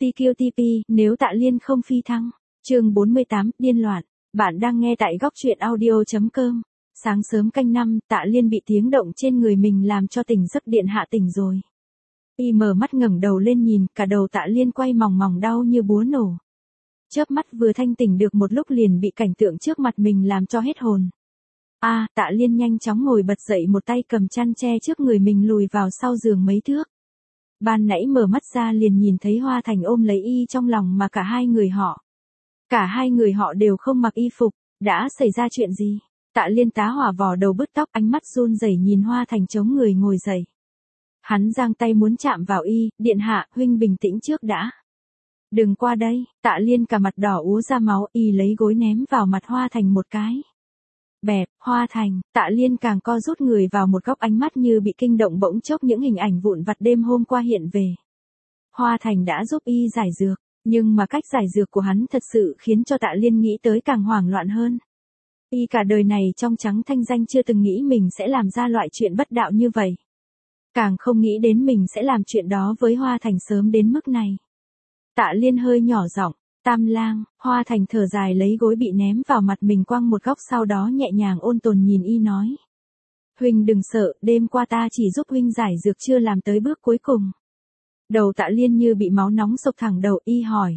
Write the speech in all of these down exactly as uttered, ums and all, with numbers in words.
tê quy tê pê, nếu Tạ Liên không phi thăng. Chương bốn mươi tám, điên loạn. Bạn đang nghe tại góc truyện audio chấm com. Sáng sớm canh năm, Tạ Liên bị tiếng động trên người mình làm cho tỉnh giấc, điện hạ tỉnh rồi. Y mở mắt ngẩng đầu lên nhìn, cả đầu Tạ Liên quay mòng mòng đau như búa nổ. Chớp mắt vừa thanh tỉnh được một lúc liền bị cảnh tượng trước mặt mình làm cho hết hồn. A, à, Tạ Liên nhanh chóng ngồi bật dậy, một tay cầm chăn che trước người mình lùi vào sau giường mấy thước. Ban nãy mở mắt ra liền nhìn thấy Hoa Thành ôm lấy y trong lòng, mà cả hai người họ. Cả hai người họ đều không mặc y phục, đã xảy ra chuyện gì? Tạ Liên tá hỏa vò đầu bứt tóc, ánh mắt run rẩy nhìn Hoa Thành chống người ngồi dậy. Hắn giang tay muốn chạm vào y, điện hạ, huynh bình tĩnh trước đã. Đừng qua đây. Tạ Liên cả mặt đỏ úa ra máu, y lấy gối ném vào mặt Hoa Thành một cái. Bẹp, Hoa Thành. Tạ Liên càng co rút người vào một góc, ánh mắt như bị kinh động, bỗng chốc những hình ảnh vụn vặt đêm hôm qua hiện về. Hoa Thành đã giúp y giải dược, nhưng mà cách giải dược của hắn thật sự khiến cho Tạ Liên nghĩ tới càng hoảng loạn hơn. Y cả đời này trong trắng thanh danh chưa từng nghĩ mình sẽ làm ra loại chuyện bất đạo như vậy. Càng không nghĩ đến mình sẽ làm chuyện đó với Hoa Thành sớm đến mức này. Tạ Liên hơi nhỏ giọng, Tam lang. Hoa Thành thở dài lấy gối bị ném vào mặt mình quăng một góc, sau đó nhẹ nhàng ôn tồn nhìn y nói. Huynh đừng sợ, đêm qua ta chỉ giúp huynh giải dược, chưa làm tới bước cuối cùng. Đầu Tạ Liên như bị máu nóng sộc thẳng đầu, y hỏi.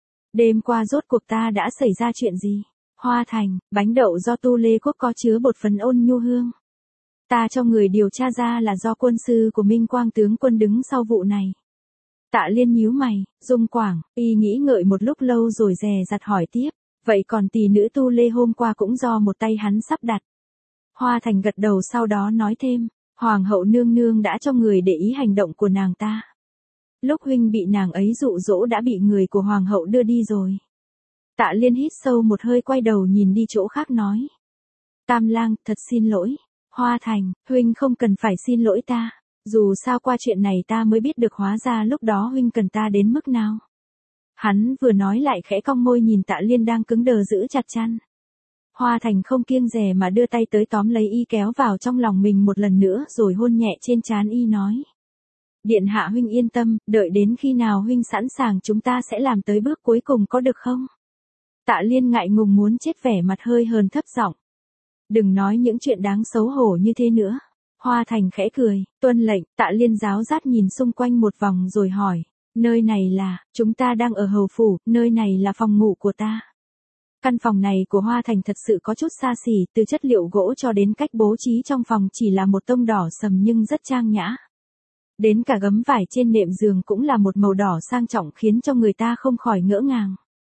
Đêm qua rốt cuộc ta đã xảy ra chuyện gì? Hoa Thành, bánh đậu do Tu Lê Quốc có chứa bột phấn ôn nhu hương. Ta cho người điều tra ra là do quân sư của Minh Quang tướng quân đứng sau vụ này. Tạ Liên nhíu mày, Dung Quảng, y nghĩ ngợi một lúc lâu rồi dè dặt hỏi tiếp, vậy còn tỷ nữ Tu Lê hôm qua cũng do một tay hắn sắp đặt. Hoa Thành gật đầu, sau đó nói thêm, Hoàng hậu nương nương đã cho người để ý hành động của nàng ta. Lúc huynh bị nàng ấy dụ dỗ đã bị người của Hoàng hậu đưa đi rồi. Tạ Liên hít sâu một hơi, quay đầu nhìn đi chỗ khác nói. Tam lang, thật xin lỗi. Hoa Thành, huynh không cần phải xin lỗi ta. Dù sao qua chuyện này ta mới biết được hóa ra lúc đó huynh cần ta đến mức nào. Hắn vừa nói lại khẽ cong môi nhìn Tạ Liên đang cứng đờ giữ chặt chăn. Hoa Thành không kiêng dè mà đưa tay tới tóm lấy y, kéo vào trong lòng mình một lần nữa rồi hôn nhẹ trên trán y nói. Điện hạ huynh yên tâm, đợi đến khi nào huynh sẵn sàng chúng ta sẽ làm tới bước cuối cùng, có được không? Tạ Liên ngại ngùng muốn chết, vẻ mặt hơi hờn thấp giọng. Đừng nói những chuyện đáng xấu hổ như thế nữa. Hoa Thành khẽ cười, tuân lệnh. Tạ Liên giáo giác nhìn xung quanh một vòng rồi hỏi, nơi này là, chúng ta đang ở hầu phủ, nơi này là phòng ngủ của ta. Căn phòng này của Hoa Thành thật sự có chút xa xỉ, từ chất liệu gỗ cho đến cách bố trí trong phòng chỉ là một tông đỏ sầm nhưng rất trang nhã. Đến cả gấm vải trên nệm giường cũng là một màu đỏ sang trọng, khiến cho người ta không khỏi ngỡ ngàng.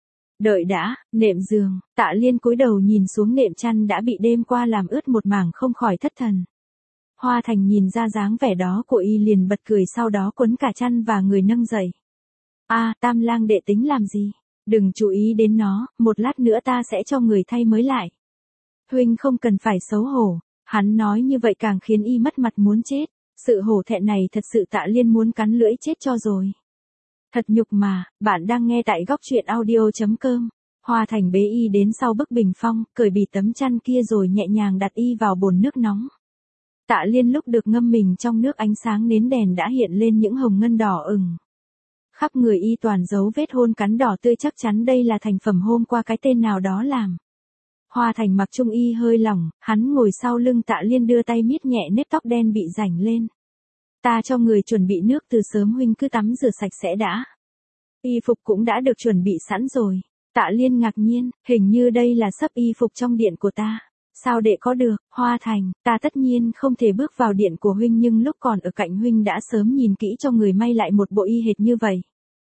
Đợi đã, nệm giường. Tạ Liên cúi đầu nhìn xuống nệm chăn đã bị đêm qua làm ướt một mảng, không khỏi thất thần. Hoa Thành nhìn ra dáng vẻ đó của y liền bật cười, sau đó quấn cả chăn và người nâng dậy. A, à, Tam lang đệ tính làm gì? Đừng chú ý đến nó, một lát nữa ta sẽ cho người thay mới lại. Huynh không cần phải xấu hổ. Hắn nói như vậy càng khiến y mất mặt muốn chết. Sự hổ thẹn này thật sự Tạ Liên muốn cắn lưỡi chết cho rồi. Thật nhục mà. Bạn đang nghe tại góc truyện audio chấm com. Hoa Thành bế y đến sau bức bình phong, cởi bì tấm chăn kia rồi nhẹ nhàng đặt y vào bồn nước nóng. Tạ Liên lúc được ngâm mình trong nước, ánh sáng nến đèn đã hiện lên những hồng ngân đỏ ửng. Khắp người y toàn dấu vết hôn cắn đỏ tươi, chắc chắn đây là thành phẩm hôm qua cái tên nào đó làm. Hoa Thành mặc trung y hơi lỏng, hắn ngồi sau lưng Tạ Liên đưa tay miết nhẹ nếp tóc đen bị rảnh lên. Ta cho người chuẩn bị nước từ sớm, huynh cứ tắm rửa sạch sẽ đã. Y phục cũng đã được chuẩn bị sẵn rồi. Tạ Liên ngạc nhiên, hình như đây là sấp y phục trong điện của ta. Sao đệ có được? Hoa Thành, ta tất nhiên không thể bước vào điện của huynh, nhưng lúc còn ở cạnh huynh đã sớm nhìn kỹ cho người may lại một bộ y hệt như vậy.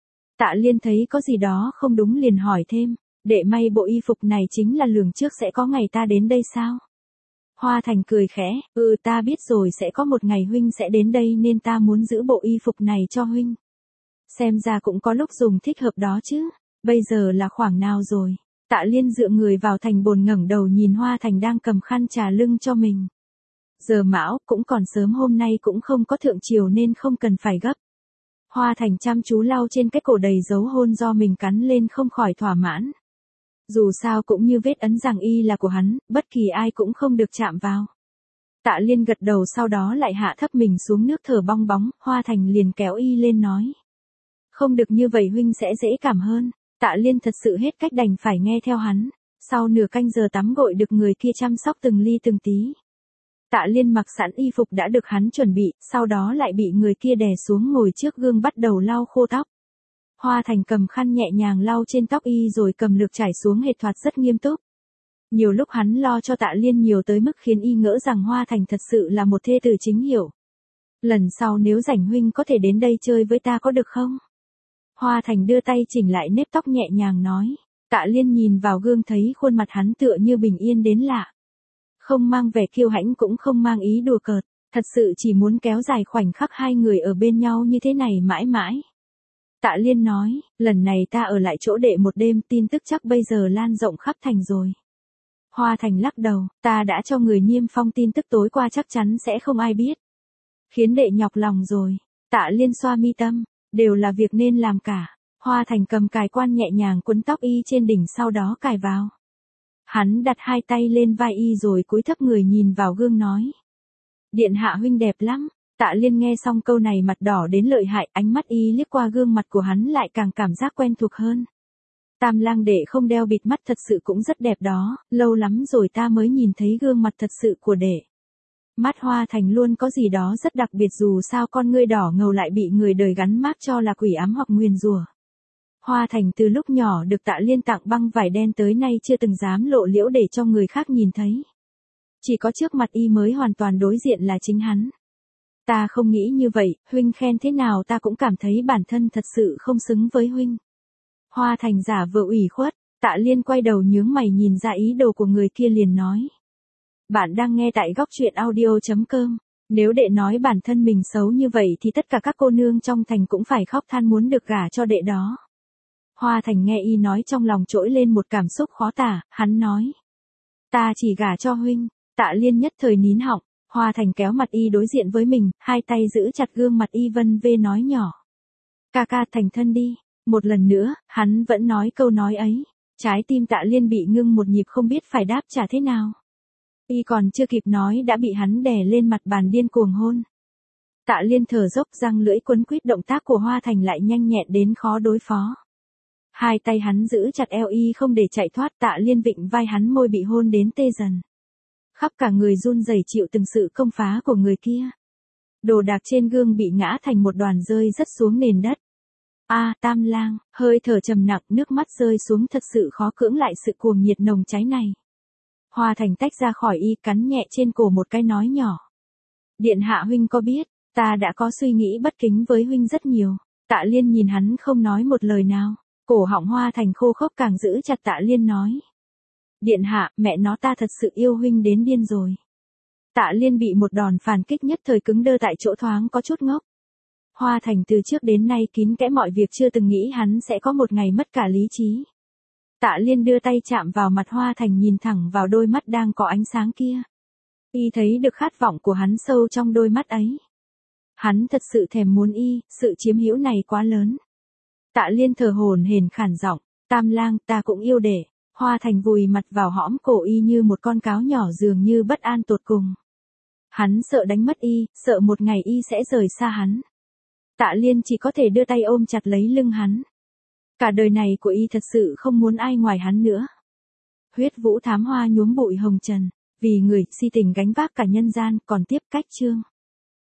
Tạ Liên thấy có gì đó không đúng liền hỏi thêm, đệ may bộ y phục này chính là lường trước sẽ có ngày ta đến đây sao? Hoa Thành cười khẽ, ừ ta biết rồi, sẽ có một ngày huynh sẽ đến đây nên ta muốn giữ bộ y phục này cho huynh. Xem ra cũng có lúc dùng thích hợp đó chứ, bây giờ là khoảng nào rồi? Tạ Liên dựa người vào thành bồn ngẩng đầu nhìn Hoa Thành đang cầm khăn trà lưng cho mình. Giờ mão, cũng còn sớm, hôm nay cũng không có thượng triều nên không cần phải gấp. Hoa Thành chăm chú lau trên cái cổ đầy dấu hôn do mình cắn lên, không khỏi thỏa mãn. Dù sao cũng như vết ấn rằng y là của hắn, bất kỳ ai cũng không được chạm vào. Tạ Liên gật đầu, sau đó lại hạ thấp mình xuống nước thở bong bóng. Hoa Thành liền kéo y lên nói. Không được như vậy huynh sẽ dễ cảm hơn. Tạ Liên thật sự hết cách đành phải nghe theo hắn. Sau nửa canh giờ tắm gội được người kia chăm sóc từng ly từng tí. Tạ Liên mặc sẵn y phục đã được hắn chuẩn bị, sau đó lại bị người kia đè xuống ngồi trước gương bắt đầu lau khô tóc. Hoa Thành cầm khăn nhẹ nhàng lau trên tóc y rồi cầm lược chải xuống hệt thoạt rất nghiêm túc. Nhiều lúc hắn lo cho Tạ Liên nhiều tới mức khiến y ngỡ rằng Hoa Thành thật sự là một thê tử chính hiệu. Lần sau nếu rảnh huynh có thể đến đây chơi với ta có được không? Hoa Thành đưa tay chỉnh lại nếp tóc nhẹ nhàng nói. Tạ Liên nhìn vào gương thấy khuôn mặt hắn tựa như bình yên đến lạ. Không mang vẻ kiêu hãnh cũng không mang ý đùa cợt, thật sự chỉ muốn kéo dài khoảnh khắc hai người ở bên nhau như thế này mãi mãi. Tạ Liên nói, lần này ta ở lại chỗ đệ một đêm, tin tức chắc bây giờ lan rộng khắp thành rồi. Hoa Thành lắc đầu, ta đã cho người niêm phong tin tức tối qua chắc chắn sẽ không ai biết. Khiến đệ nhọc lòng rồi. Tạ Liên xoa mi tâm, đều là việc nên làm cả. Hoa Thành cầm cài quan nhẹ nhàng quấn tóc y trên đỉnh sau đó cài vào. Hắn đặt hai tay lên vai y rồi cúi thấp người nhìn vào gương nói. Điện hạ huynh đẹp lắm. Tạ Liên nghe xong câu này mặt đỏ đến lợi hại, ánh mắt y liếc qua gương mặt của hắn lại càng cảm giác quen thuộc hơn. Tam lang đệ không đeo bịt mắt thật sự cũng rất đẹp đó, lâu lắm rồi ta mới nhìn thấy gương mặt thật sự của đệ. Mắt Hoa Thành luôn có gì đó rất đặc biệt dù sao con ngươi đỏ ngầu lại bị người đời gắn mác cho là quỷ ám hoặc nguyền rủa. Hoa Thành từ lúc nhỏ được Tạ Liên tặng băng vải đen tới nay chưa từng dám lộ liễu để cho người khác nhìn thấy. Chỉ có trước mặt y mới hoàn toàn đối diện là chính hắn. Ta không nghĩ như vậy, huynh khen thế nào ta cũng cảm thấy bản thân thật sự không xứng với huynh. Hoa Thành giả vờ ủy khuất, Tạ Liên quay đầu nhướng mày nhìn ra ý đồ của người kia liền nói. Bạn đang nghe tại góc truyện audio chấm com. Nếu đệ nói bản thân mình xấu như vậy thì tất cả các cô nương trong thành cũng phải khóc than muốn được gả cho đệ đó. Hoa Thành nghe y nói trong lòng trỗi lên một cảm xúc khó tả, hắn nói. Ta chỉ gả cho huynh. Tạ Liên nhất thời nín họng. Hoa Thành kéo mặt y đối diện với mình, hai tay giữ chặt gương mặt y vân vê nói nhỏ. Ca ca thành thân đi. Một lần nữa, hắn vẫn nói câu nói ấy. Trái tim Tạ Liên bị ngưng một nhịp không biết phải đáp trả thế nào. Y còn chưa kịp nói đã bị hắn đè lên mặt bàn điên cuồng hôn. Tạ Liên thở dốc răng lưỡi quấn quýt động tác của Hoa Thành lại nhanh nhẹn đến khó đối phó. Hai tay hắn giữ chặt eo y không để chạy thoát. Tạ Liên vịnh vai hắn môi bị hôn đến tê dần. Khắp cả người run rẩy chịu từng sự công phá của người kia. Đồ đạc trên gương bị ngã thành một đoàn rơi rất xuống nền đất. A, à, Tam lang, hơi thở trầm nặng, nước mắt rơi xuống thật sự khó cưỡng lại sự cuồng nhiệt nồng cháy này. Hoa Thành tách ra khỏi y cắn nhẹ trên cổ một cái nói nhỏ. Điện hạ huynh có biết, ta đã có suy nghĩ bất kính với huynh rất nhiều. Tạ Liên nhìn hắn không nói một lời nào. Cổ họng Hoa Thành khô khốc càng giữ chặt Tạ Liên nói. Điện hạ, mẹ nó ta thật sự yêu huynh đến điên rồi. Tạ Liên bị một đòn phản kích nhất thời cứng đơ tại chỗ thoáng có chút ngốc. Hoa Thành từ trước đến nay kín kẽ mọi việc chưa từng nghĩ hắn sẽ có một ngày mất cả lý trí. Tạ Liên đưa tay chạm vào mặt Hoa Thành nhìn thẳng vào đôi mắt đang có ánh sáng kia. Y thấy được khát vọng của hắn sâu trong đôi mắt ấy. Hắn thật sự thèm muốn y, sự chiếm hữu này quá lớn. Tạ Liên thở hổn hển khản giọng, Tam lang ta cũng yêu đệ. Hoa Thành vùi mặt vào hõm cổ y như một con cáo nhỏ dường như bất an tột cùng. Hắn sợ đánh mất y, sợ một ngày y sẽ rời xa hắn. Tạ Liên chỉ có thể đưa tay ôm chặt lấy lưng hắn. Cả đời này của y thật sự không muốn ai ngoài hắn nữa. Huyết vũ thám hoa nhuốm bụi hồng trần, vì người si tình gánh vác cả nhân gian, còn tiếp cách chương.